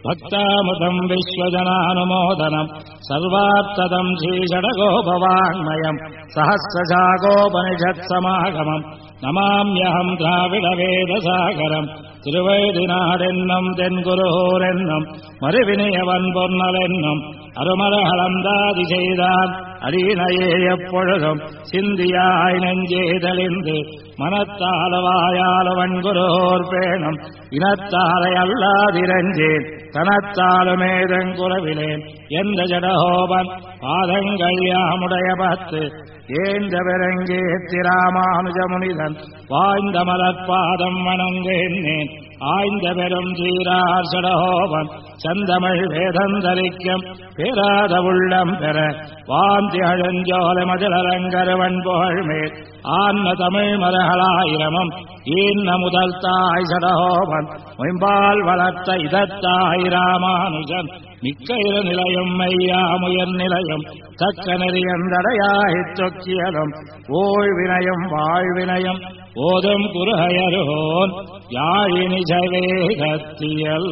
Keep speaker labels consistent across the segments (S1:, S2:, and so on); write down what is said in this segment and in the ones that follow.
S1: भक्तामृतम् विश्वजनानुमोदनम् सर्वार्थदम् श्रीषडगोपवाङ्मयम् सहस्रशाखोपनिषत्समागमम् नमाम्यहम् द्राविडवेदसागरम् திருவழுதினாடென்னும் தென்குருகூரென்னும் மறுவினையவன் பொன்னலென்னும் அருமரகளந்தாதி செய்தான் அடியினையே எப்பொழுதும் சிந்தியாய் நெஞ்சே தெளிந்து மனத்தாலவாயாலவன் குருகூர் பேணும் இனத்தாலை அல்லாதிரஞ்சேன் தனத்தாலுமேதங்குறவிலேன் எந்த ஜடஹோபன் பாதங்கள் யாமுடைய பத்து ஏந்த பெருங்கேத்திராமானுஜமுனிதன் வாய்ந்த மலர்பாதம் வணங்கேன்னேன் ஆய்ந்த பெரும் சீரார் சடஹோபன் சந்தமிழ் வேதந்தரிக்கும் பேராத உள்ளம் பெற வாந்தி அழஞ்சோலை மதிலரங்கருவன் புகழ்மேல் ஆன்ம தமிழ் மரகளாயிரமும் ஈன்ன முதல் தாய் சடஹோபன் மொயம்பால் வளர்த்த இதத்தாய் ராமானுஜன் மிக்க இரு நிலையும் மையாமுயர் நிலையும் தக்க நெறியந்தடையாய்ச் சொக்கியலும் ஓய்வினையும் வாழ்வினையும் ஓதும் குருஹயரோன் யாழினிஜவேகத்தியல்.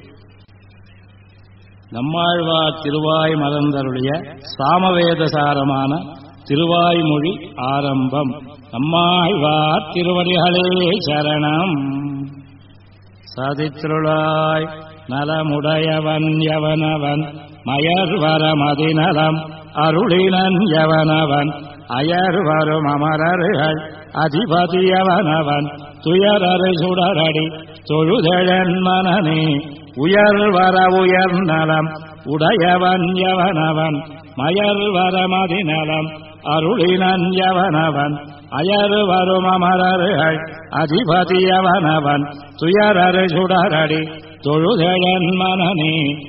S1: நம்மாழ்வார் திருவாய் மலர்ந்தருடைய சாமவேதசாரமான திருவாய்மொழி ஆரம்பம். நம்மாழ்வார் திருவடிகளே சரணம். சதித்ருளாய் நலமுடையவன் யவனவன் மயர்வரமதிநலம் அருளினன் யவனவன் அயர்வரும் அமரர்கள் அதிபதியவனவன் துயரறு சுடரடி தொழுதெழன் மனனே உயர்வர உயர்நலம் உடையவன் யவனவன் மயர்வரமதிநலம் அருளினன் யவனவன் அயர்வரும் அமரர்கள் அதிபதியவனவன் துயரறு சுடரடி தொழுதெழன் மனனே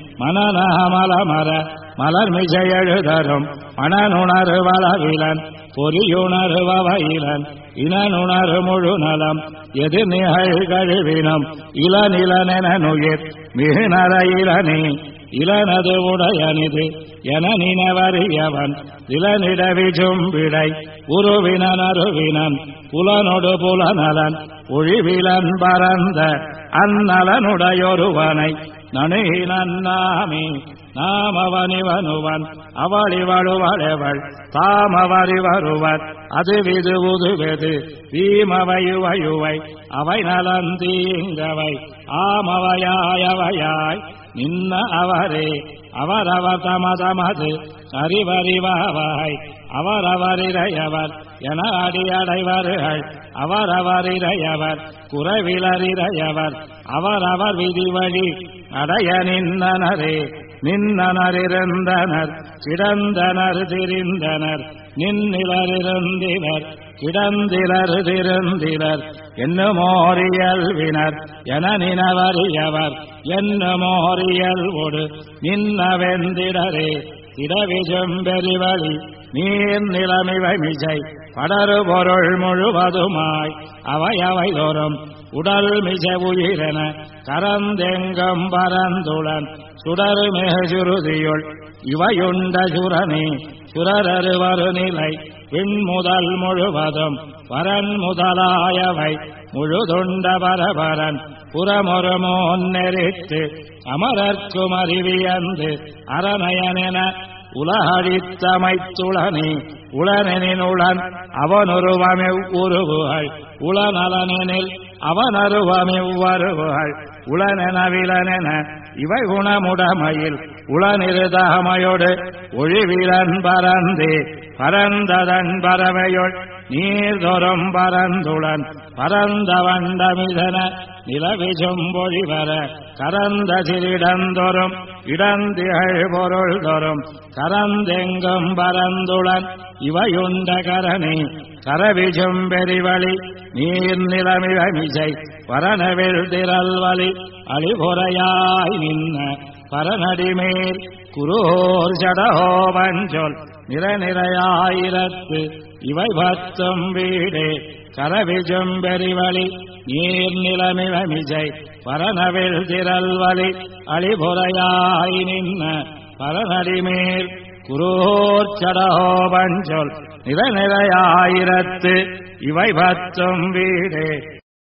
S1: மனநமலமர மலர்மிசை எழுதரும் மணனுணரு வளவிலன் பொறியுணர்வயிலன் இனனுணரு முழு நலம் எது நிகழ்கழிவினம் இளநிலனெனுயிர் மிகுநர இளனே இளனது உடையனிது என நினவறியவன் இளநிடவிஜும்பிடை உருவினன் அருவினன் புலனொடு புலநலன் ஒழிவிலன் பரந்த அந்நலனுடையொருவனை நனுகினாமே நாமவனிவனுவன் அவளிவழுவளவள் தாமவரி வருவர் அது விது உதுவெது வீமவையுவையுவை அவை நலந்தீங்கவை ஆமவையாயவையாய் நின்ன அவரே அவரவர் தமதமது அறிவறிவாய் அவரவரிரையவர் என அடியடைவர்கள் அவரவரிரையவர் குறவிலறிரையவர் அவரவர் விதிவழி அடைய நின்னனரே நின்னனரிருந்தனர் கிடந்தனர் திரிந்தனர் நின்னிலரிருந்தினர் கிடந்திலர் திருந்திலர் என்னுமோரியல்வினர் என நினவறியவர் என்னுமோரியல்வோடு நின்னவெந்திடரே இடவிஜம்பெரிவழி நீர் நிலமிவை மிசை படரு பொருள் முழுவதுமாய் அவை தோறும் உடல் மிச உயிரென கரந்தெங்கம் பரந்துளன் சுடரு மிகுருதியுள் இவையுண்ட சுரனே சுரரருவரு நிலை விண்முதல் முழுவதும் வரன் முதலாயவை முழுதுண்ட பரபரன் புறமொரு நெறித்து அமரர்க்கும் அறிவியந்து அரணயனென உலகழித்தமைத்துளனே உளனெனின் உளன் அவனொருவமெவ் உருவுகள் உளநலனெனில் அவனருவமெவ்வருவுகள் உளனெனவிலனென இவை குணமுடமையில் உளனிருதமையோடு ஒழிவிலன் பரந்தே பரந்ததன் பறவையுள் நீர்தொரும் பரந்துளன் பரந்த வண்டமிதன நிலவிஜும்பொழிவர கரந்த சிறிடந்தொரும் இடந்திகழ் பொருள் தொரும் கரந்தெங்கும் பரந்துளன் இவையுண்ட கரணே கரவிஜும்பெரிவழி நீர் நிலமிழமிசை பரனவில் திரல்வழி அழிபுறையாய் நின்ன பரநடிமேல் குருகூர் சடஹோபஞ்சொல் நிறநிறையாயிரத்து இவை பத்தும் வீடே கரவிஜும்பெரிவழி நீர் நிலமிழமிசை பரனவில் திரல்வழி அழிபுறையாய் நின்ன பரநடிமேல் குருகூர் சடஹோபஞ்சொல் நிறநிறையாயிரத்து இவை பத்தும் வீடே.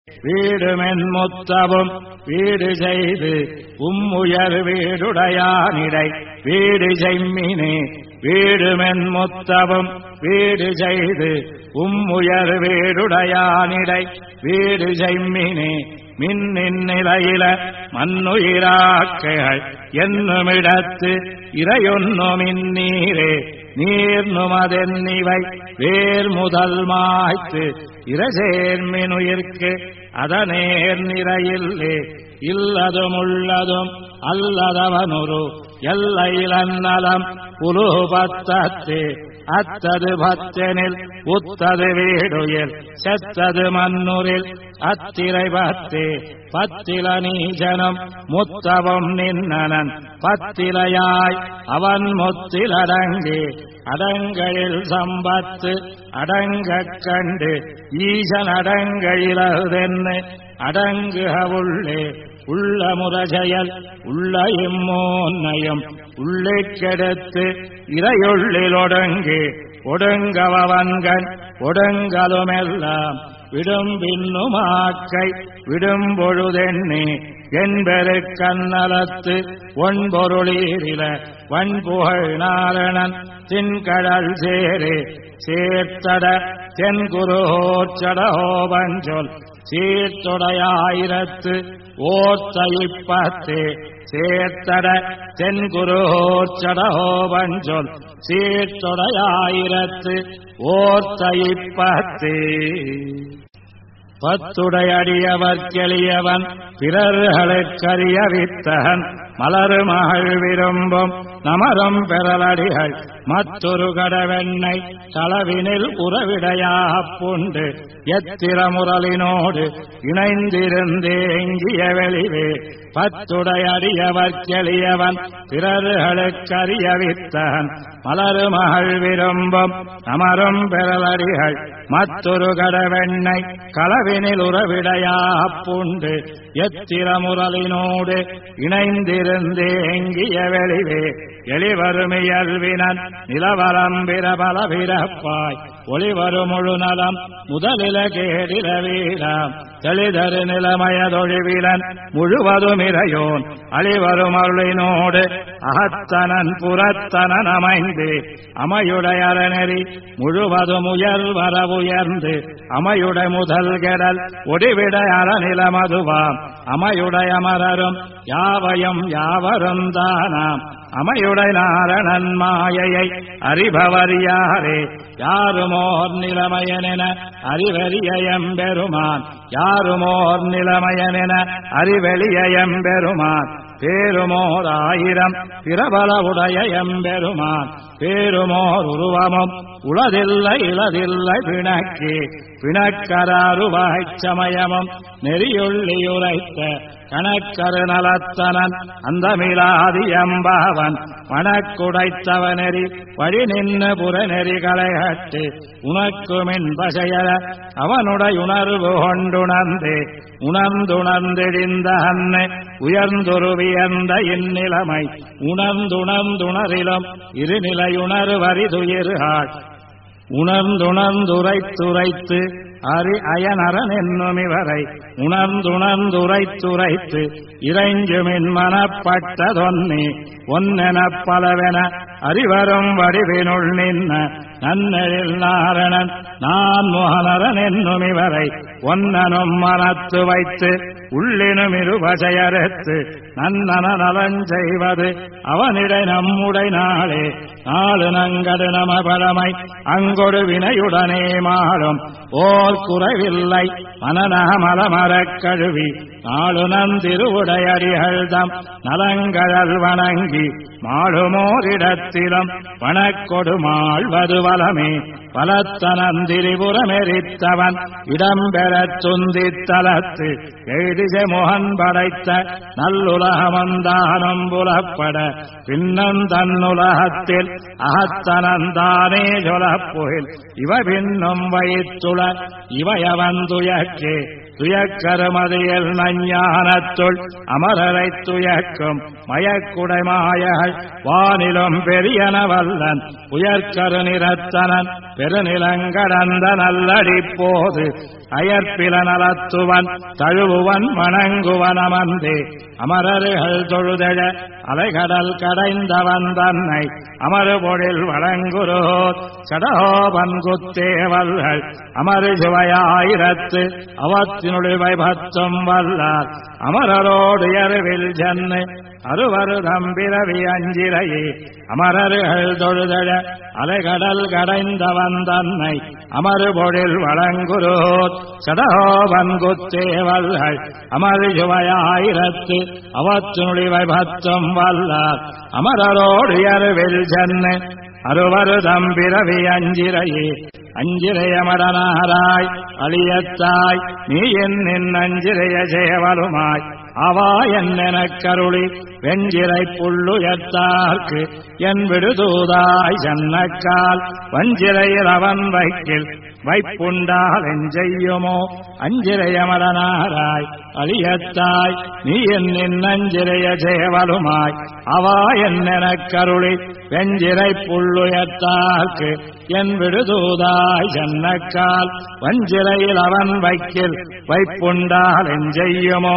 S1: வீடுமென் முத்தவும் வீடு செய்து உம்முயர் வீடுடையானிடை வீடு செய்மினே வீடுமென் முத்தவும் வீடு செய்து உம்முயர் வீடுடையானிடை வீடு செய்மினே மின்னின் நிலையில மண்ணுயிராக்கைகள் என்னுமிடத்து இறையொன்னுமின் நீரே நீர்நுமதென்னிவை வேர் முதல் மாய்த்து இரசேர்மினுயிர்க்கு அதனேர் நிறையில்லே இல்லதுமுள்ளதும் அல்லதவனுரு எல்லையிலன்னலம் புலுபத்தத்தே அத்தது பத்தெனில் உத்தது வீடுயில் செத்தது மண்ணுரில் அத்திரை பத்தே பத்தில நீஜனம் முத்தவும் நின்னனன் பத்திலையாய் அவன் முத்திலடங்கே அடங்களில் சம்பத்து அடங்கக் கண்டு ஈசன் அடங்களிலதென்னு அடங்குக உள்ளே உள்ள முரஜயல் உள்ள இம்மோன்னையும் உள்ளே கெடுத்து இறையுள்ளில் ஒடுங்கு ஒடுங்கவன்கண் ஒடுங்கலுமெல்லாம் விடும் பின்னுமாக்கை விடும் பொழுதெண்ணே என்பெரு கண்ணலத்து ஒன்பொருளீரில வன்புகழ் நாரணன் தின்கடல் சேரே சேர்த்தட தென்குருஹோச்சடஹோபஞ்சொல் சீர்த்தொடையாயிரத்து ஓர்த்தயிப்பத்தே சேர்த்தட தென்குருஹோச்சடஹோபஞ்சொல் சீர்த்தொடையாயிரத்து ஓர்த்தயிப்பத்தே பத்துடையடியவர்க்கெளியவன் பிறர்களுக்கறியவித்தகன் மலரு மகள் விரும்பும் நமரும் பெறலடிகள் மற்றொரு கடவெண்ணை களவினில் உறவிடையாப் புண்டு எத்திரமுரலினோடு இணைந்திருந்தேங்கிய வெளிவே பத்துடையடியவர்க்கெளியவன் பிறர்களுக்கறியவித்தகன் மலரு மகள் விரும்பும் நமரும் பெறலடிகள் மற்றொரு கடவெண்ணை களவினில் உறவிடையாப் புண்டு எத்திரமுரலினோடு இணைந்திருந்தேங்கிய வெளிவே எளிவருமியல்வினன் நிலவரம்பிர பலவிரப்பாய் ஒளிவரு முழு நலம் முதலில கேடில வீடாம் தெளிதரு நிலமயதொழிவிலன் முழுவதுமிரையோன் அழிவரும் அருளினோடு அகத்தனன் புறத்தனன் அமைந்து அமையுடையறநெறி முழுவதும் உயர்வர உயர்ந்து அமையுடை முதல் கெடல் ஒடிவிட அறநிலமதுவாம் அமையுடைய மரரும் யாவையும் யாவரும் தானாம் அமையுடை நாரணன் மாயையை அறிபவர் யாரே யாருமோர் நிலைமையனென அறிவெளிய எம்பெருமான் யாருமோர் நிலைமையனென அறிவெளிய எம்பெருமான் பேருமோர் ஆயிரம் பிரபலவுடைய எம்பெருமான் பேருமோர் உருவமும் உளதில்லை இளதில்லை பிணக்கி பிணக்கருவாய்ச் சமயமும் நெறியுள்ளியுரைத்த கணக்கரு நலத்தனன் அந்தமிலாதி எம்பாவன் வனக்குடைத்தவனெறி வழி நின்று புறநெறிகளைகட்டு உனக்குமின் பசையர அவனுடையுணர்வு கொண்டுணர்ந்தே உணர்ந்துணர்ந்திடிந்த அன்னை உயர்ந்துருவியந்த இந்நிலைமை உணர்ந்துணர்ந்துணரிலும் இருநிலையுணர்வரிதுயிர்காள் உணர்ந்துணர்ந்துரைத்துரைத்து அயனரன் என்னும் இவரை உணர்ந்துணர்ந்துரைத்துரைத்து இறைஞ்சுமின் மனப்பட்டதொன்னே ஒன்னெனப் பலவென அறிவரும் வடிவினுள் நின்ன நன்னெழில் நாரணன் நான் முகனரன் என்னும் இவரை ஒன்னனும் மனத்து வைத்து உள்ளினும் இருவசையறுத்து நன்னன நலஞ்செய்வது அவனிடை நம்முடை நாளே நாளு நங்கடு நம பழமை அங்கொடு வினையுடனே மாறும் ஓர் குறைவில்லை மனநமலமரக் கழுவி நாளு நந்திருவுடையடிகள்தம் நலங்கழல் வணங்கி மாளுமோரிடத்திலும் வனக்கொடு மாழ்வது வலமே பலத்தனந்திரிபுரமெரித்தவன் இடம்பெறச் சுந்தித்தலத்து எழுதிச முகன் படைத்த நல்லுலகமந்தானம் புலப்பட பின்னம் தன்னுலகத்தில் அகத்தனந்தானே சொலப்புகில் இவ பின்னும் வயிற்றுள இவையவந்துயக்கே துயக்கருமதியில் நஞ்ஞானத்துள் அமரரை துயக்கும் மயக்குடைமாயகள் வானிலும் பெரியனவல்லன் உயர்கரு நிறத்தனன் பெருநிலங்கடந்த நல்லடிப்போது அயற்பில நலத்துவன் தழுவுவன் வணங்குவன் அமர்ந்தே அமரர்கள் தொழுதழ அலைகடல் கடைந்தவன் தன்னை அமருபொழில் வழங்குரோர் சடகோபன் குத்தேவல்கள் அமரு சுவையாயிரத்து அவத்தினுடைய பத்தும் வல்லார் அமரரோடு எருவில் ஜன்னு அருவரு தம்பிரவி அஞ்சிரையே அமரர்கள் தொழுதழ அலைகடல் கடைந்தவன் தன்னை அமருபொழில் வழங்குரோர் சடகோபன் குத்தேவல்கள் அமரு சுவையாயிரத்து அவத்தினுடைய பத்தும் வல்லார் அமரரோடு எருவில் ஜன்னு அருவரு தம்பிரவி அஞ்சிரையே அஞ்சிரையமடனாராய் அழியத்தாய் நீ என் அஞ்சிரைய சேவலுமாய் அவா என்னெனக் கருளி வெஞ்சிரை புள்ளுயர்த்தார்க்கு என் விடுதூதாய் சன்னக்கால் வஞ்சிரையில் அவன் வைக்கில் வைப்புண்டால் எஞ்செய்யுமோ அஞ்சிரையமடனாராய் அழியத்தாய் நீ என் அஞ்சிரைய சேவலுமாய் அவா என்னெனக் கருளி வெஞ்சிரை புள்ளுயர்த்தார்க்கு என் விடுதூதாய் சன்னக்கால் வஞ்சிரையில் அவன் வைக்கில் வைப்புண்டால் எஞ்செய்யுமோ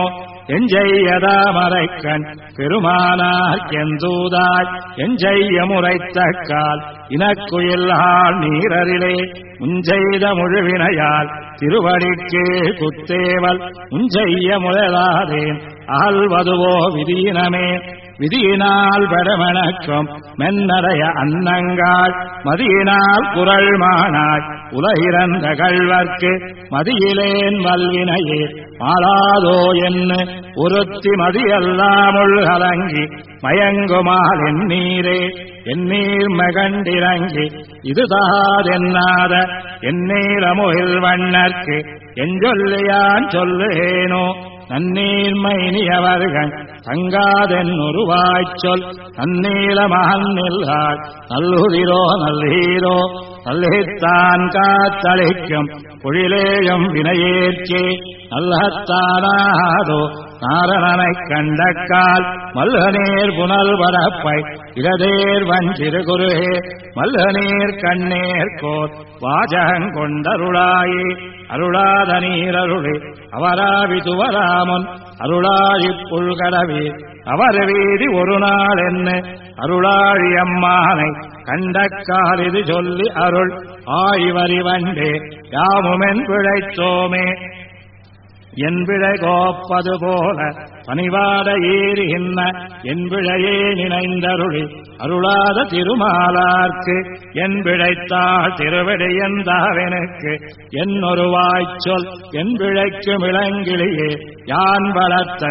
S1: எஞ்செய்யதாமரைக்கண் பெருமானார் எந்தூதாய் எஞ்செய்ய முறைத்தக்கால் இனக்குயில்ஹாள் நீரரிலே முஞ்செய்த முழுவினையால் திருவடிக்கே குத்தேவல் முஞ்செய்ய முழலாதேன் அகல்வதுவோ விதீனமே விதியினால் பெருமணக்கும் மென்னடைய அன்னங்காள் மதியினால் குரல் மானாய் உலகிறந்த கள்வர்க்கு மதியிலேன் வல்வினையே மாளாதோ என்ன ஒருத்தி மதியல்லாமுள் கலங்கி மயங்குமால் எண்ணீரே எண்ணீர் மகண்டிறங்கி இதுதாதென்னாத எண்ணீரமுகில் வண்ணர்க்கு எஞ்சொல்லியான் சொல்லுவேனோ நன்னீர்மைனியவர்கள் தங்காதென் உருவாய்ச்சொல் நன்னீல மகன்னில்காள் நல்லுதிரோ நல்லீரோ நல்லித்தான் காத்தளிக்கும் பொழிலேயும் வினையேற்கே நல்லத்தானாதோ நாரணனைக் கண்டக்கால் மல்கநீர் புனல் வரப்பை இடதேர் வஞ்சிறுகுருகே மல்கநீர் கண்ணேர்கோர் வாஜகங்கொண்டருளாயே அருளாத நீரருளே அவராவிதுவராமுன் அருளாழிப் புல்கடவே அவர் வீதி ஒரு நாள் என்ன அருளாழி அம்மானை கண்டக்கால் இது சொல்லி அருள் ஆய்வரி வண்டே யாமுமென் பிழைத்தோமே என் பிழை கோப்பது போல பணிவாட ஏறுகின்ற என் பிழையே நினைந்தருளி அருளாத திருமாலார்க்கு என் பிழைத்தாள் திருவிடையந்தாவெனுக்கு என்னொரு வாய்ச்சொல் என் பிழைக்கு விளங்கிலேயே யான் வளர்த்த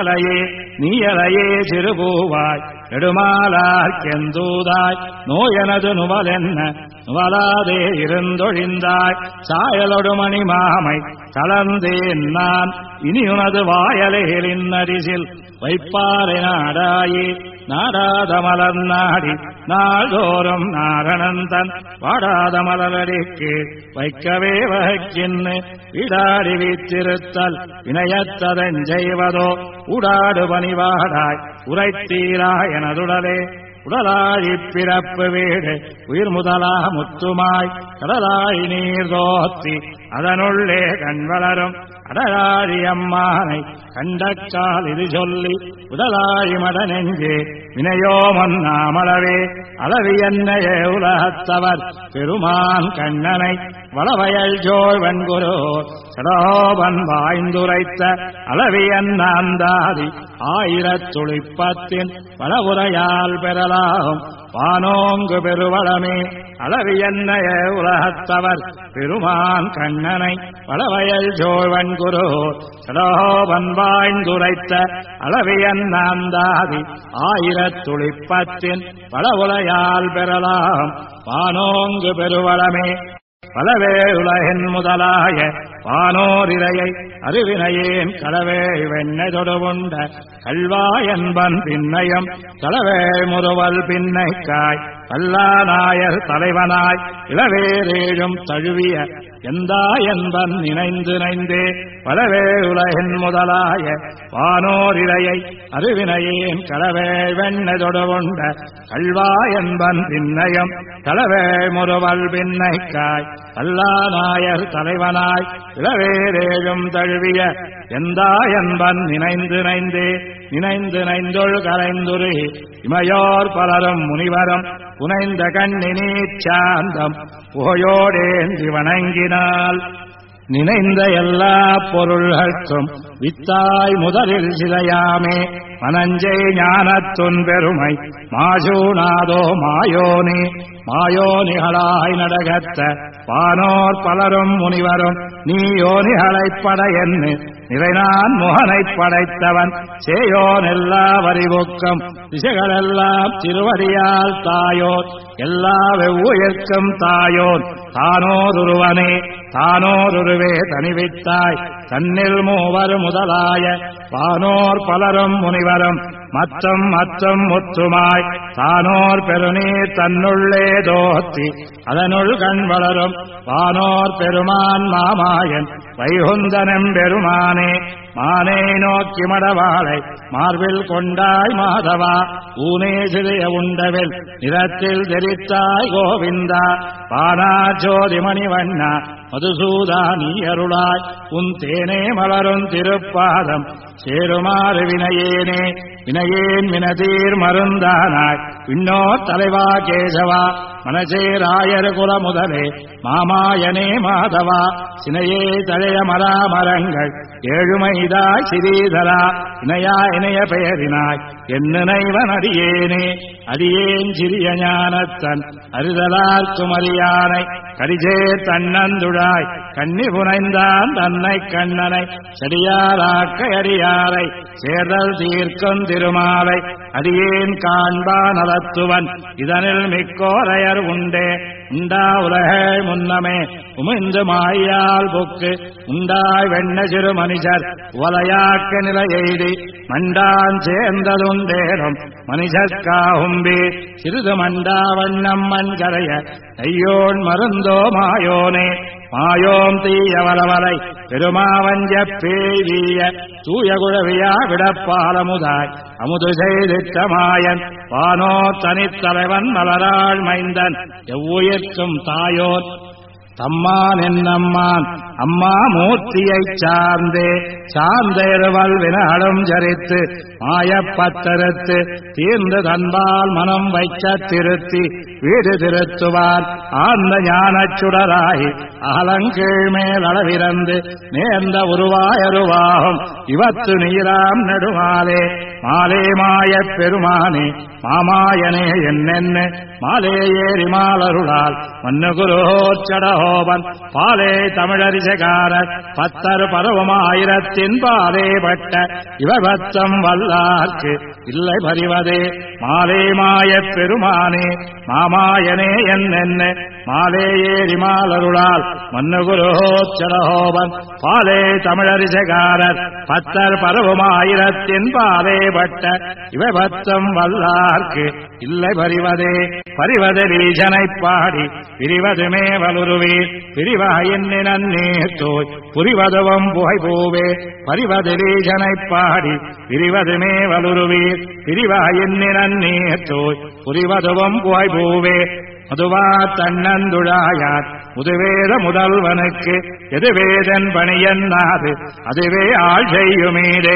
S1: நீயலையே சிறுபூவாய் நெடுமாலார்க்கெந்தூதாய் நோயனது நுவலென்ன நுவலாதே இருந்தொழிந்தாய் சாயலொடு மணிமாமை கலந்தேன் நான் இனியுனது வாயலைகளின் அரிசில் வைப்பாறை நாடாயே நாடாத மலர் நாடி நாள்தோறும் நாரணந்தன் வாடாத மலரடிக்கு வைக்கவே வகின்னு விடாடி வீத்திருத்தல் வினயத்ததெஞ்செய்வதோ உடாடு பணிவாடாய் உரைத்தீராய் எனதுடலே உடலாழிப் பிறப்பு வீடு உயிர் முதலா முத்துமாய் கடலாய் நீர் தோத்தி அதனுள்ளே கண் வளரும் அடலாழி அம்மானை கண்டக்கால் இது சொல்லி உடலாழி மடனெஞ்சே வினையோ மன்னாமளவே அளவி என்னையே உலகத்தவர் பெருமான் கண்ணனை வளவயல் ஜோய் வன்குரோ சடோபன் வாய்ந்துரைத்த அளவி அந்தாதி ஆயிரத்துளிப்பத்தின் வளவுரையால் பெறலாம் வானோங்கு பெருவளமே அளவி என்னைய உலகத்தவர் பெருமான் கண்ணனை வளவயல் ஜோழ்வன்குரு சடோபன் வாய்ந்துரைத்த அளவி அந்தாதி ஆயிரத்துளிப்பத்தின் வளவுரையால் பெறலாம் வானோங்கு பெருவளமே பலவே உலகின் முதலாய வானோரிரையை அருவினையேன் களவே வெண்ணை தொடுவுண்ட கல்வாயன்பன் பின்னையம் களவே முறுவல் பின்னைக்காய் கல்லாநாயர் தலைவனாய் இளவேரேழும் தழுவிய எந்தாயன்பன் நினைந்து நைந்தே பலவே உலகின் முதலாய வானோரிரையை அருவினையேன் களவே வெண்ணை தொடுவுண்ட கல்வாயன்பன் பின்னையம் களவே முறுவல் பின்னைக்காய் கல்லாநாயர் தலைவனாய் இளவேரேழும் தழுவிய எந்தாயன்பன் நினைந்து நைந்தே நினைந்து நைந்தொள் கரைந்துரு இமையோர் பலரும் முனிவரும் புனைந்த கண்ணினீச் சாந்தம் புகையோடேந்தி வணங்கினால் நினைந்த எல்லா பொருள்களுக்கும் வித்தாய் முதலில் சிலையாமே மனஞ்சை ஞானத்துன் பெருமை மாசூனாதோ மாயோனி மாயோனிகளாய் நடகத்த வானோர் பலரும் முனிவரும் நீ யோனிகளைப் படையென்னு நிறைநான் முகனைப் படைத்தவன் சேயோன் எல்லா வரிவுக்கும் திசைகளெல்லாம் திருவடியால் தாயோன் எல்லா வெவ்வுயிர்க்கும் தாயோன் தானோருருவனே தானோருருவே தனிவித்தாய் தன்னில் மூவர் முதலாய வானோர் பலரும் முனிவரும் மத்தம் மத்தம் முத்துமாய் தானோர் பெருநீர் தன்னுள்ளே தோத்தி அதனுள் கண் வளரும் வானோர் பெருமான் மாமாயன் வைகுந்தனம் பெருமானே மானே நோக்கி மடவாளை மார்பில் கொண்டாய் மாதவா ஊனே சிறிய உண்டவில் நிறத்தில் தெரித்தாய் கோவிந்தா பானா ஜோதிமணி வண்ணா மதுசூதா நீ அருளாய் உன் தேனே மலரும் திருப்பாதம் சேருமாறு வினையேனே வினையேன் வினதீர் மருந்தானாய் விண்ணோர் தலைவா கேசவா மனசேராயர் குல முதலே மாமாயனே மாதவா சினையே தழைய மராமரங்கள் ஏழுமைதாய் சிறீதரா இணையா இணைய பெயரினாய் என்னைவன் அடியேனே அடியேன் சிறிய ஞானத்தன் அறுதலார்க்கும் அறியானை கரிஜே தன்னந்துழாய் கண்ணி புனைந்தான் தன்னை கண்ணனை செடியாராக்க அடியாரை சேர்தல் தீர்க்கும் திருமாலை அடியேன் காண்பான் அலத்துவன் இதனில் மிக்கோரையர் உண்டே உண்டா உலகே முன்னமே உமிழ்ந்து மாயால் புக்கு உண்டாய் வெண்ண சிறு மனிதர் உவலையாக்க நிலையெய்தி மண்டான் சேர்ந்ததுண்டேனும் மனிதர்காகும்பே சிறிது மண்டா வண்ணம் மண் கரைய ஐயோன் மருந்தோ மாயோனே மாயோம் தீயவலவலை பெருமாவஞ்ச பேவிய தூய குழவியா விடப்பாலமுதாய் அமுது செய்திட்ட மாயன் வானோ தனித்தலைவன் மலராள் மைந்தன் எவ்வுயிர்க்கும் தாயோன் தம்மான் என்னம்மான் அம்மா மூர்த்தியைச் சார்ந்தே சார்ந்தேறுவல் வினாடும் ஜரித்து மாயப்பத்தறுத்து தீர்ந்து தன்பால் மனம் வைக்க திருத்தி வீடு திருத்துவான் ஆழ்ந்த ஞானச் சுடராய் அகலங்கீழ்மேல் அளவிறந்து நேர்ந்த உருவாயருவாகும் இவத்து நீராம் நெடுமாலே மாலே மாயப் பெருமானே மாமாயனே என்னென்ன மாலே ஏறி மாலருளால் மன்னு குருச்சடஹோபன் பாலே தமிழரிசகாரர் பத்தர் பருவமாயிரத்தின் பாலே பட்ட இவபத்தம் வல்லார்க்கு இல்லை பறிவதே மாலே மாயப் பெருமானே மாமாயனே என்னென்ன மாலே ஏறி மாலருளால் மன்னு குருச்சடஹோபன் பாலே தமிழரிசகாரர் பத்தர் பருவமாயிரத்தின் பாலே பட்ட இவபத்தம் வல்லார்க்கு இல்லை பறிவதே பறிவதலீஜனைப் பாடி பிரிவதுமே வலுருவீர் பிரிவாயின் நன்னீர்த்தோய் புரிவதுவம் புகை பூவே பறிவதலீஜனைப் பாடி பிரிவதுமே வலுருவீர் பிரிவாயின் நன்னீர்த்தோய் புரிவதுவம் புகை பூவே மதுவா தன்னந்துழாயார் முதுவேத முதல்வனுக்கு எதுவேதன் பணியன்னாது அதுவே ஆள் செய்யுமீதே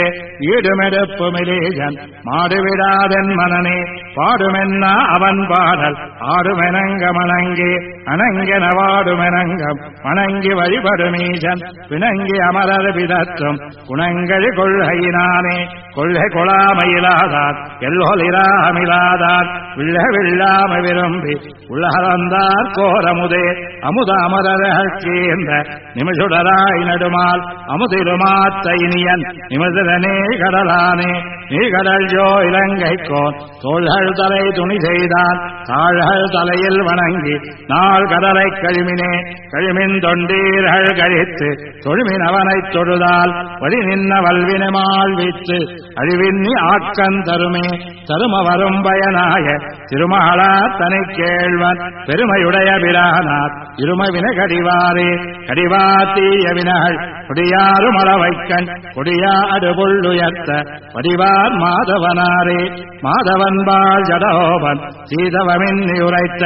S1: ஈடுமெடுப்புமிலேஜன் மாடுவிடாதன் மனனே பாடுமென்னா அவன் பாடல் ஆடுமெனங்க மணங்கே அணங்கென வாடுமெனங்கம் வணங்கி வழிபடுமீஜன் பிணங்கி அமரர் விதத்தும் குணங்கள் கொள்கையினானே கொள்கை கொளாமையிலாதார் எல்லொலிராமிலாதார் விள்ள வில்லாம விரும்பி உலகந்தார் கோரமுதே அமுத அமரர்கள் சேர்ந்த நிமிஷுடராய் நடுமால் அமுதிலுமாத்தைனியன் நிமிதனே கடலானே நீர்கடல் ஜோ இலங்கைக்கோன் தோள்கள் தலை துணி செய்தான் தாள்கள் தலையில் வணங்கி நாள் கடலை கழுமினே கழுமின் தொண்டீர்கள் கழித்து தொழுமின் அவனைத் தொழுதால் வழி நின்ன வல்வினமால் வீத்து அழிவின்னி ஆக்கன் தருமே தரும வரும் பயனாய திருமகளா தனி கேள்வன் பெருமையுடைய பிரானார் இருமவின கடிவாரே கடிவாத்தீய வினகள் கொடியாறு மலவைக்கண் கொடியாடு புள்ளுயர்த்த வடிவார் மாதவனாரே மாதவன்பால் ஜடோபன் சீதவமின்னி உரைத்த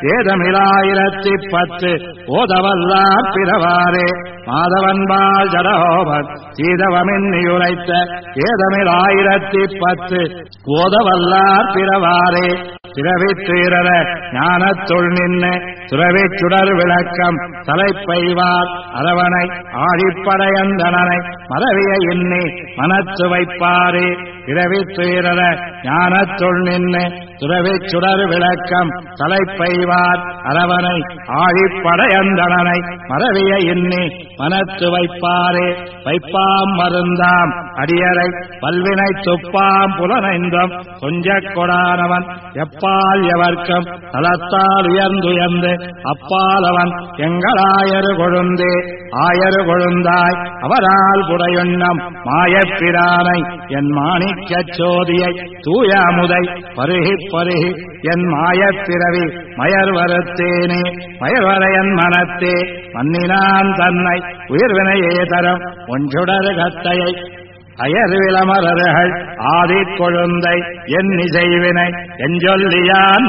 S1: ஏதமிலாயிரத்தி ஓதவல்லார் பிறவாரே மாதவன்பால் ஜடோபன் சீதவமின்னி உரைத்த ஏதமிலாயிரத்தி ஓதவல்லார் பிறவாரே பிறவித்துயிரற ஞானத்துள் நின்று துறவிச் சுடர் விளக்கம் தலைப்பைவார் அரவணை ஆழிப்படையந்தனனை மறவிய எண்ணி மனத்து வைப்பாரே பிறவித்துயிரற ஞானத்துள் நின்று துறவிச் சுடர் விளக்கம் தலைப்பைவார் அரவணை ஆழிப்படையந்தனனை மறவிய எண்ணி மனத்து வைப்பாரே வைப்பாம் மருந்தாம் அடியரை பல்வினை துப்பாம் புலனைந்தும் கொஞ்சக் கொடானவன் எப்பால் எவர்க்கம் தலத்தால் உயர்ந்துயர்ந்து அப்பால் அவன் எங்களாயரு கொழுந்தே ஆயரு கொழுந்தாய் அவரால் புடையுண்ணம் மாயப்பிரானை என் மாணிக்கச் சோதியை தூய அமுதை பருகி பருகி என் மாயப்பிறவி மயர் வருத்தேனே மயர்வரையன் மனத்தே மன்னினான் தன்னை உயிர்வினையே தரும் ஒன்றுடரு கத்தையை அயர் விளமரர்கள் ஆதிக் கொழுந்தை என் இசைவினை எஞ்சொல்லியான்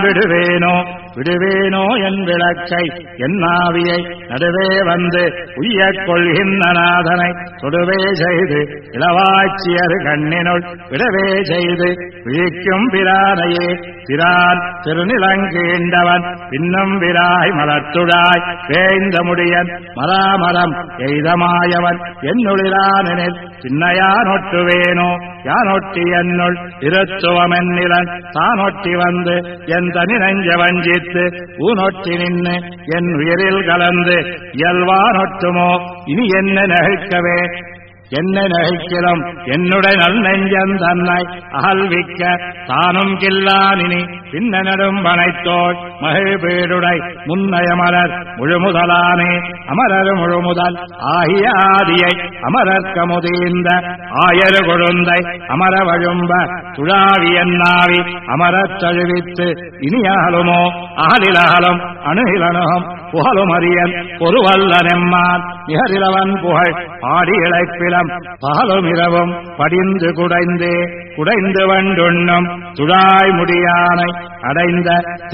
S1: விடுவேனோ என் விளக்கை என் ஆவியை நடுவே வந்து உய்யக் கொள்கின்ற நாதனை தொடுவே செய்து இளவாட்சியர் கண்ணினுள் விடவே செய்து விழிக்கும் பிரானையே பிரான் திருநிலங்கீண்டவன் பின்னும் விராய் மலத்துடாய் வேய்ந்த முடியன் மராமரம் எய்தமாயவன் என்னுளிரானெனில் பின்னையானொட்டுவேனோ யானொட்டி என்னுள் இருத்துவமென்னிலன் தானொட்டி வந்து என் தனி நெஞ்ச வஞ்சித்து ஊனொட்டி நின்று என் உயிரில் கலந்து இயல்வானொட்டுமோ இனி என்ன நகைக்கவே என்ன நகைக்கிலும் என்னுடைய நல் நெஞ்சன் தன்னை அகல்விக்க தானும் கில்லானினி பின்ன நடும் பனைத்தோள் மகிழ்பீடுடை முன்னயமலர் முழுமுதலானே அமரர் முழுமுதல் ஆகிய ஆதியை அமரர்க்கமுதீந்த ஆயரு கொழுந்தை அமர வழும்ப துழாவியன்னாவி அமரத் தழுவித்து இனியாலுமோ அகலிலகலும் அணுகிலனுகும் புகழும் அறியன் பொறுவல்ல நெம்மான் நிகரிலவன் புகழ் பாடி இழைப்பிலம் பகலும் இரவும் படிந்து குடைந்து வண்டுண்ணும் துழாய் முடியானை அடைந்த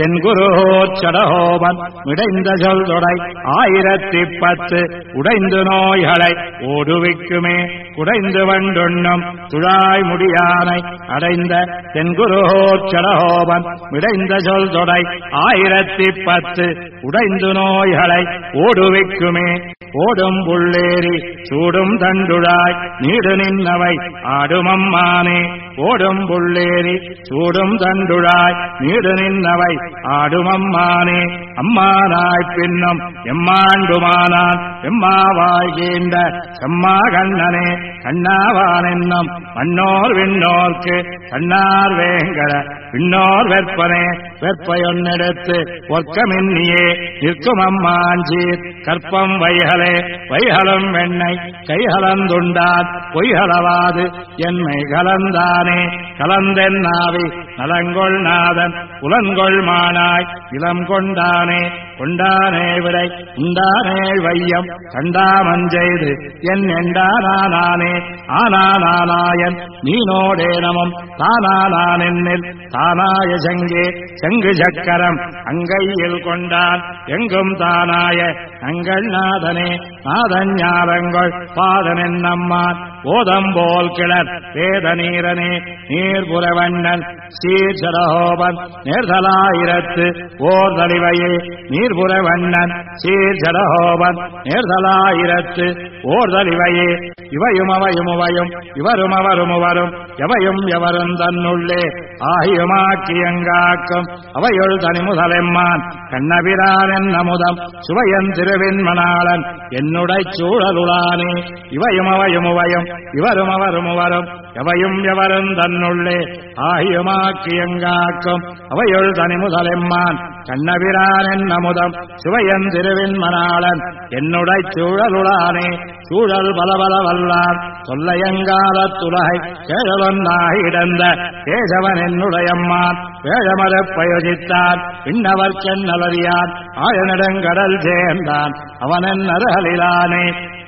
S1: தென்குருஹோச்சடஹோபன் மிடைந்த சொல் தொடை 1010 உடைந்து நோய்களை ஓடுவிக்குமே குடைந்து வண்டுண்ணும் துழாய் முடியானை அடைந்த தென்குருஹோச்சடஹோபன் மிடைந்த சொல் தொடை 1010 உடைந்து நோய்களை ஓடுவிக்குமே ஓடும் புள்ளேரி சூடும் தண்டுழாய் நீடு நின்னவை ஆடுமம்மானே ஓடும் புள்ளேரி சூடும் தண்டுழாய் நீடு நின்னவை ஆடுமம்மானே அம்மானாய் பின்னும் எம்மாண்டுமானான் எம்மாவாய்கின்ற செம்மா கண்ணனே கண்ணாவான் என்னும் மன்னோர் விண்ணோர்க்கு கண்ணார் வேங்கட விண்ணோர் வெற்பனே வெற்பையொன்னெடுத்து ஒர்க்கமின்னியே நிற்கும் அம்மாஞ்சீர் கற்பம் வைகளே வைகளும் வெண்ணெய் கைகளந்துண்டான் பொய்களவாது என்னை கலந்தானே கலந்தென்னாவி நலங்கொள் நாதன் புலன்கொள் மானாய் இளம் கொண்டானே விடை உண்டானே வையம் கண்டாமஞ்செய்து என் எண்டானானே ஆனானாயன் நீனோடேனமும் தானானான் என்னில் தானாய செங்கே செங்கு சக்கரம் அங்கையில் கொண்டான் எங்கும் தானாய அங்கள் நாதனே நாதன் ஞானங்கள் பாதனென் நம்மான் ஓதம்போல் கிளர் வேத நீரனே நீர்புறவண்ணன் சீர்சடஹோபன் நேர்தலாயிரத்து ஓர் தலிவையே நீர்புறவண்ணன் சீர்சடஹோபன் நேர்தலாயிரத்து ஓர் தலிவையே இவையும் அவையும் இவரும் அவரும் எவையும் எவரும் தன்னுள்ளே ஆகியுமாக்கியங்காக்கும் அவையுள் தனி முதலெம்மான் கண்ணபிரான் என்னமுதம் சுவையன் திருவின் மணாளன் என்னுடைய சூழலுளானே இவையும் அவையும் இவரும் அவரும் வரும் எவையும் எவரும் தன்னுள்ளே ஆயுமாக்கியங்காக்கும் அவையுள் தனி முதலெம்மான் கண்ணபிரான் என் அமுதம் சுவையன் திருவின் மணாளன் என்னுடை சூழலுடானே சூழல் பலபல வல்லான் தொல்லையங்காலத்துலகை கேழவன்னாகிடந்த கேசவன் என்னுடையம்மான் வேழமரப் பயோஜித்தான் பின்னவர்க்கென்னலறியான் ஆயனிடங்கடல் சேர்ந்தான் அவனன் அருகலிலானே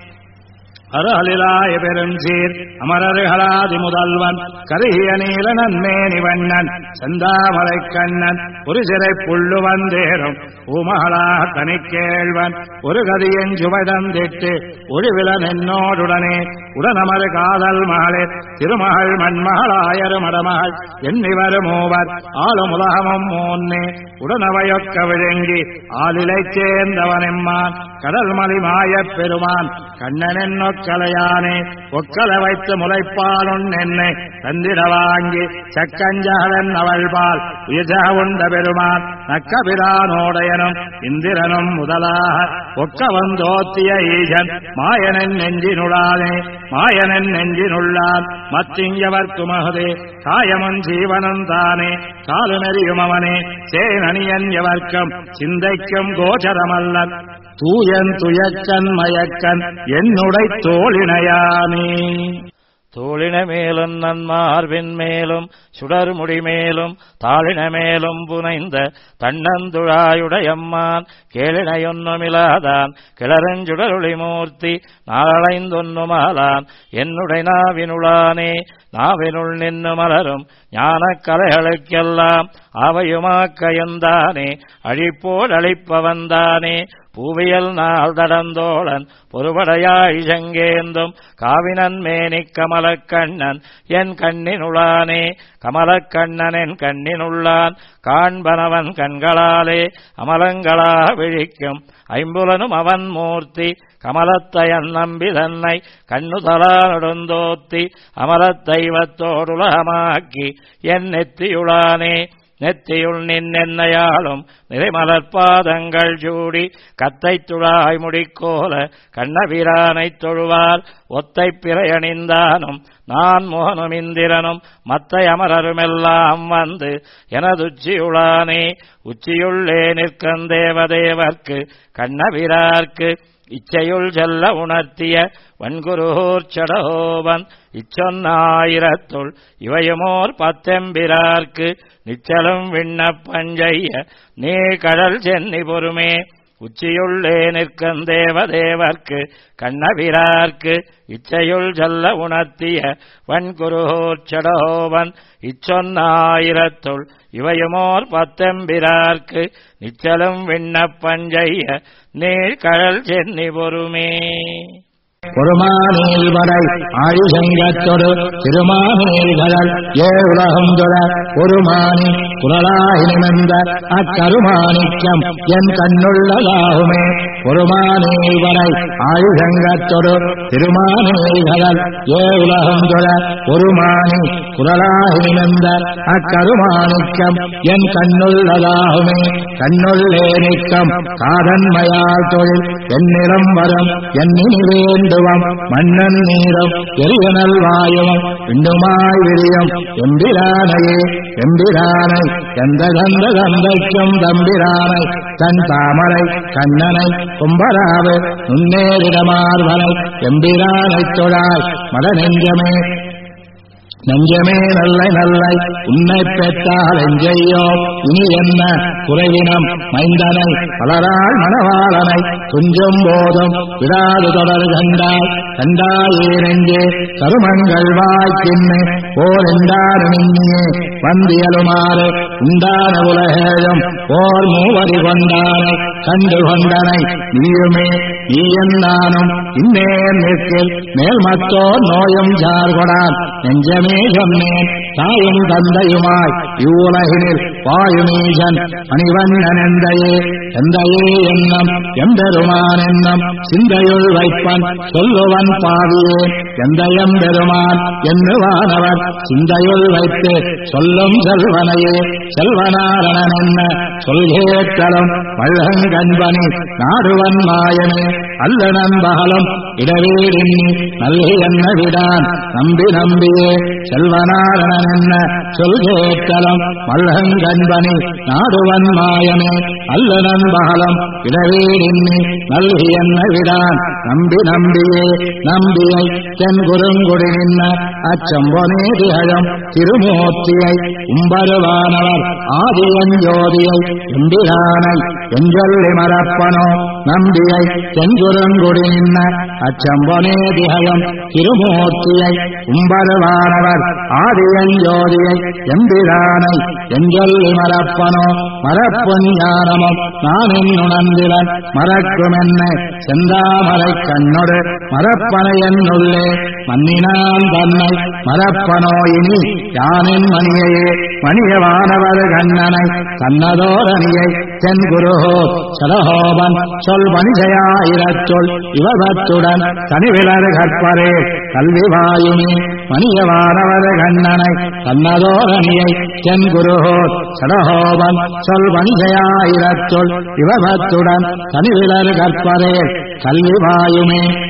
S1: அருகலிலாய பெருஞ்சீர் அமரர்களாதி முதல்வன் கருகிய நீல நன்மேனி வண்ணன் செந்தாமரை கண்ணன் ஒரு சிறை புள்ளு வந்தேறும் பூமகளா தனிக்கேழ்வன் ஒரு கதியின் சுவைதந்திட்டு ஒழிவிலன் என்னோடுடனே உடனமரு காதல் மகளிர் திருமகள் மண்மகளாயரு மடமகள் எண்ணிவரு மூவர் ஆளும் உலகமும் மூன்னே உடனவையொக்க விழுங்கி ஆளிலை சேர்ந்தவனெம்மான் கடல் மலி மாயப் பெருமான் கண்ணன் என்னொக்கலையானே ஒக்கலை வைத்து முளைப்பாலுன் என்னை தந்திட வாங்கி சக்கஞ்சகலன் அவள்பால் உயஜ உண்ட பெருமான் நக்கபிரானோடையனும் இந்திரனும் முதலாக ஒக்க வந்தோத்திய ஈசன் மாயனன் நெஞ்சினுளானே மாயனன் நெஞ்சினுள்ளான் மத்திங்கவர்க்குமகதே காயமும் ஜீவனும் தானே காலு நெறியும் அவனே சேனனியன் எவர்க்கம் சிந்தைக்கும் கோச்சரமல்லன் தூயன் துயக்கன் மயக்கன் என்னுடை தோழினையானே
S2: தோழின மேலும் நன்மார்பின் மேலும் சுடர்முடி மேலும் தாளின மேலும் புனைந்த தன்னந்துழாயுடையம்மான் கேளினையொன்னுமிலாதான் கிளரஞ்சுடருளி மூர்த்தி நாளைந்தொன்னுமாலான் என்னுடை நாவினுளானே நாவினுள் நின்று மலரும் ஞானக் கலைகளுக்கெல்லாம் அவையுமாக்கையந்தானே அழிப்போல் அழிப்பவந்தானே பூவியல் நாள் தடந்தோழன் பொறுபடையாய் செங்கேந்தும் காவினன் மேனிக் கமலக்கண்ணன் என் கண்ணினுளானே கமலக்கண்ணன் என் கண்ணினுள்ளான் காண்பனவன் கண்களாலே அமலங்களா விழிக்கும் ஐம்புலனும் அவன் மூர்த்தி கமலத்தையன் நம்பி தன்னை கண்ணுதலா நடுந்தோத்தி அமலத்தைவத்தோடுலகமாக்கி என் நெத்தியுளானே நெத்தியுள் நின்னென்னையாளும் நிறைமலர்பாதங்கள் சூடி கத்தை துழாய் முடிக்கோல கண்ணபிரானைத் தொழுவார் ஒத்தை பிறையணிந்தானும் நான் மோகனும் இந்திரனும் மத்தை அமரருமெல்லாம் வந்து எனதுச்சியுளானே உச்சியுள்ளே நிற்கும் தேவதேவர்க்கு கண்ணபிரார்க்கு இச்சையுள் செல்ல உணர்த்திய வன்குருச்சடோவன் இச்சொன்னாயிரத்துள் இவையுமோர் பத்தெம்பிரார்க்கு நிச்சலும் விண்ணப்பஞ்செய்ய நீ கடல் சென்னி பொறுமே உச்சியுள்ளே நிற்கும் தேவதேவர்க்கு கண்ணபிரார்க்கு இச்சையுள் செல்ல உணர்த்திய வன்குருச்சடோவன் இச்சொன்னாயிரத்துள் இவையுமோர் பத்தெம்பிரார்க்கு நிச்சலும் விண்ணப்பஞ்செய்ய நீர் கடல் சென்னி பொறுமே
S1: பொறுமானேல் வரை ஆயுஷங்கத்தொடு திருமானேல்கள் ஏழுலகம் தொழ ஒருமானி குரலாகி நிமிர்ந்த அக்கருமாணிக்கம் என் கண்ணுள்ளதாகுமே பொறுமானேல் வரை ஆயுஷங்கத்தொடு திருமானேல்கள் ஏழுலகம் தொழ ஒருமானி குரலாகி நிமிர்ந்த அக்கருமாணிக்கம் என் கண்ணுள்ளதாகுமே கண்ணுள்ளே நிற்கும் காதன்மையால் தொழில் என்னிடம் வரும் என்னிவேன் மன்னன் நீரம் எரியனல் வாயும் இன்னுமாய் விரியம் எம்பிரானையே எம்பிரானை எந்த தந்த தந்தைக்கும் தம்பிரானை தன் தாமரை கண்ணனை கும்பராவு முன்னேறிடமார்வனை எம்பிரானைத் தொழாய் மத நெஞ்சமே நெஞ்சமே நல்லை நல்லை உன்னை பெற்றால் எஞ்செய்யோ இனி என்ன குறைவினம் மைந்தனை பலராள் மணவாளனை துஞ்சும் போதும் விடாது தொடர் கண்டாய் கண்டாயே நெஞ்சே கருமங்கள் வாய்க்கின்னு ஓர் என்றாருமின்னியே வந்தியலுமாறு உண்டான உலகேழும் ஓர் மூவரி கொண்டானை கண்டு கொண்டனை நீயுமே நீ என்னானும் இன்னே நிற்கில் மேல் மத்தோர் நோயும் ஜார்கொடான் நெஞ்சமே சொன்னேன் தாயும் தந்தையுமாய் இவ்வுலகினில் வாயுமீசன் மணிவண்ணன் எந்தையே எந்தையே என்னும் எம்பெருமான் என்னும் சிந்தையுள் வைப்பன் சொல்லுவன் பாவியே எந்தயம் பெருமான் என்னுவானவர் சிந்தையுள் வைத்து சொல்லும் செல்வனையே செல்வனாரணன் என்ன சொல்கேட்டலும் வள்ளங்கண்பனி நாடுவன் மாயனே அல்ல நண்பகலும் இடவேடின்னி நல்லி என்ன விடான் நம்பி நம்பியே செல்வனாரணன் என்ன சொல்கேட்டலும் வள்ளங்கண்பனி நாடுவன் மாயனே அல்ல நண்பகலும் இடவேடின்னி நல்லி என்ன விடான் நம்பி நம்பியே நம்பியை தென் குறுங்குடி நின்ன அச்சம்பொனே திகழும் திருமூர்த்தியை உம்பருவானவர் ஆதியன் ஜோதியை எம்பிரானை எஞ்சொல்லி மறப்பனோ நம்பியை தென்குறுங்குடி நின்ன அச்சம்பொனே திகழும் திருமூர்த்தியை உம்பருவானவர் ஆதியன் ஜோதியை எம்பிரானை எஞ்சொல்லி மறப்பனோ மறப்பும் ஞானமும் நான் என்னுணர்ந்திலன் மறக்குமென்ன செந்தாமரை கண்ணொடு மறப்பனை என்னுள்ளே மன்னினான் தன்னை மறப்பனோ இனி யானின் மணியையே மணியவானவர் கண்ணனை தன்னதோரணியை தென்குருஹோ சலஹோபன் சொல் மணிஜயாயிரச்சொல் இவபத்துடன் தனிவிலர் கற்பரே கல்வி வாயுமே மணியவானவர் கண்ணனை தன்னதோரணியை தென்குருஹோ சலஹோபன் சொல் மணிஜயாயிரச்சொல் இவபத்துடன் தனிவிலர் கற்பரே கல்வி வாயுமே